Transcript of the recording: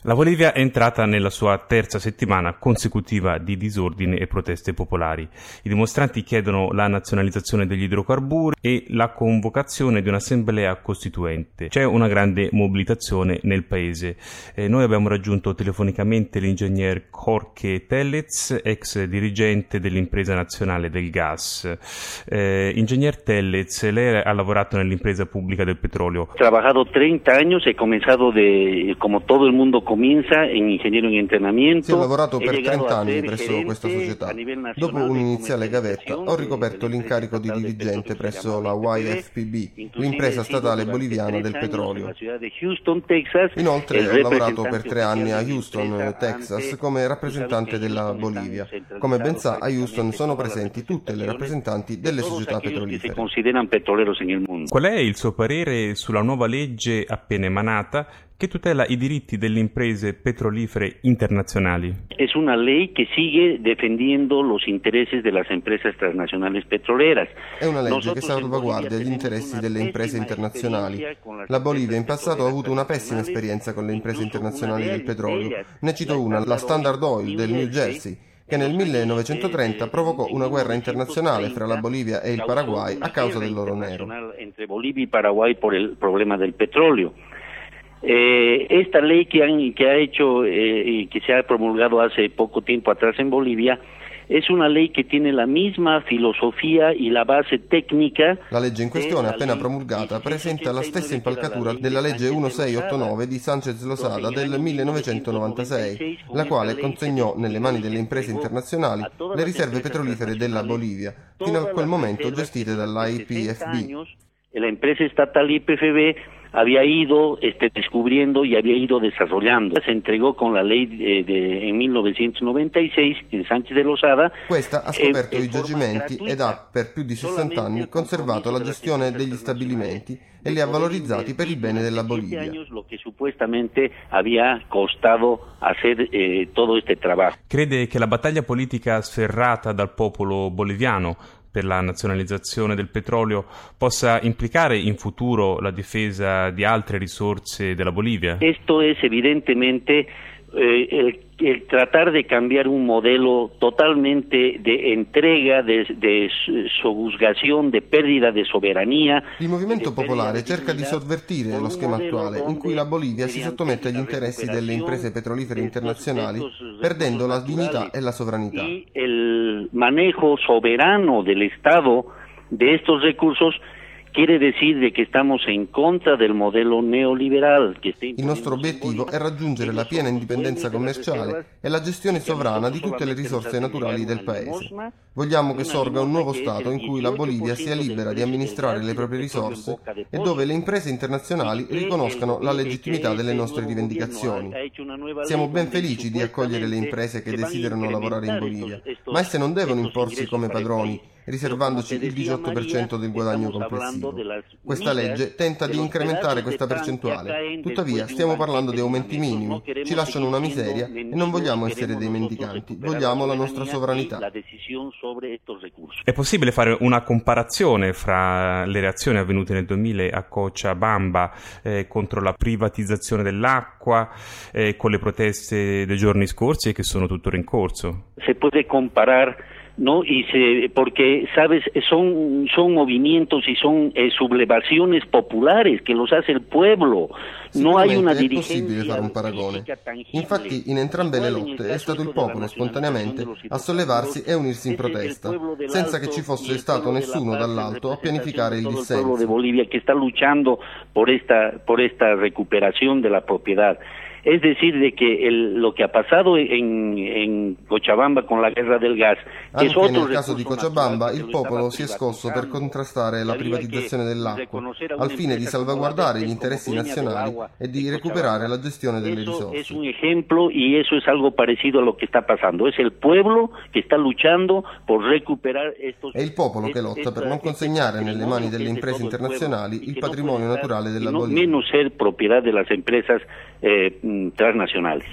La Bolivia è entrata nella sua terza settimana consecutiva di disordini e proteste popolari. I dimostranti chiedono la nazionalizzazione degli idrocarburi e la convocazione di un'assemblea costituente. C'è una grande mobilitazione nel paese. Noi abbiamo raggiunto telefonicamente l'ingegner Jorge Tellez, ex dirigente dell'impresa nazionale del gas. Ingegner Tellez, lei ha lavorato nell'impresa pubblica del petrolio. He trabajado 30 años, he comenzado como todo el mundo comienza in ingegnerio in entrenamiento. Sì, ho lavorato per 30 anni presso questa società. Dopo un'iniziale gavetta ho ricoperto l'incarico di dirigente presso la YFPB, l'impresa statale boliviana del petrolio. Inoltre ho lavorato per 3 anni a Houston, Texas, come rappresentante della Bolivia. Come ben sa, a Houston sono presenti tutte le rappresentanti delle società petrolifere. Qual è il suo parere sulla nuova legge appena emanata che tutela i diritti delle imprese petrolifere internazionali? Es una ley que sigue defendiendo los intereses de las empresas transnacionales petroleras. È una legge che salvaguardia gli interessi delle imprese internazionali. La Bolivia in passato ha avuto una pessima esperienza con le imprese internazionali del petrolio. Ne cito una, la Standard Oil del New Jersey, che nel 1930 provocò una guerra internazionale fra la Bolivia e il Paraguay a causa dell'oro nero. Entre Bolivia y Paraguay por el problema del petróleo. Esta ley que ha hecho y que se ha promulgado hace poco tiempo atrás en Bolivia es una ley que tiene la misma filosofia y la base tecnica. La legge in questione, appena promulgata, presenta la stessa impalcatura della legge 1689 di Sánchez Lozada del 1996, la quale consegnò nelle mani delle imprese internazionali le riserve petrolifere della Bolivia, fino a quel momento gestite dall'IPFB. La empresa estatal IPFB había ido descubriendo y había ido desarrollando. Se entregó con la ley en 1996 in Sánchez de Lozada. Questa ha scoperto i giacimenti ed ha per più di 60 anni conservato la gestione degli stabilimenti e li ha valorizzati per il bene della Bolivia. Lo che supuestamente había costado hacer todo este trabajo. Crede che la battaglia politica sferrata dal popolo boliviano per la nazionalizzazione del petrolio possa implicare in futuro la difesa di altre risorse della Bolivia? Esto es evidentemente el tratar de cambiar un modelo totalmente de entrega, de sojuzgación, de pérdida de soberanía. Il movimento popolare cerca di sovvertire lo schema attuale in cui la Bolivia si sottomette agli interessi delle imprese petrolifere internazionali, perdendo la dignità e la sovranità. El manejo soberano del Estado de estos recursos quiere decir de que estamos en contra del modelo neoliberal. Il nostro obiettivo è raggiungere la piena indipendenza commerciale e la gestione sovrana di tutte le risorse naturali del paese. Vogliamo che sorga un nuovo Stato in cui la Bolivia sia libera di amministrare le proprie risorse e dove le imprese internazionali riconoscano la legittimità delle nostre rivendicazioni. Siamo ben felici di accogliere le imprese che desiderano lavorare in Bolivia, ma esse non devono imporsi come padroni, riservandoci il 18% del guadagno complessivo. Questa legge tenta di incrementare questa percentuale, tuttavia stiamo parlando di aumenti minimi, ci lasciano una miseria e non vogliamo essere dei mendicanti, vogliamo la nostra sovranità. È possibile fare una comparazione fra le reazioni avvenute nel 2000 a Cochabamba contro la privatizzazione dell'acqua con le proteste dei giorni scorsi che sono tuttora in corso? Se può comparare, ¿no? Porque sabes, son movimientos y son sublevaciones populares que los hace el pueblo. No hay una è possibile fare un paragone. Infatti in entrambe le lotte è stato il popolo spontaneamente a sollevarsi e unirsi in protesta, senza che ci fosse stato nessuno dall'alto a pianificare il dissenso. Il popolo de Bolivia che sta luchando por esta recuperación de la propiedad. Es decir, de que lo que ha pasado en Cochabamba con la guerra del gas. Anche nel caso di Cochabamba il popolo si è scosso per contrastare la privatizzazione dell'acqua, al fine di salvaguardare gli interessi nazionali e di recuperare la gestione delle risorse. Es un ejemplo y eso es algo parecido a lo que está pasando. Es el pueblo que está luchando por recuperar estos. È il popolo che lotta per non consegnare nelle mani delle imprese internazionali il patrimonio naturale della Bolivia. Menos ser propiedad de las empresas transnacionales.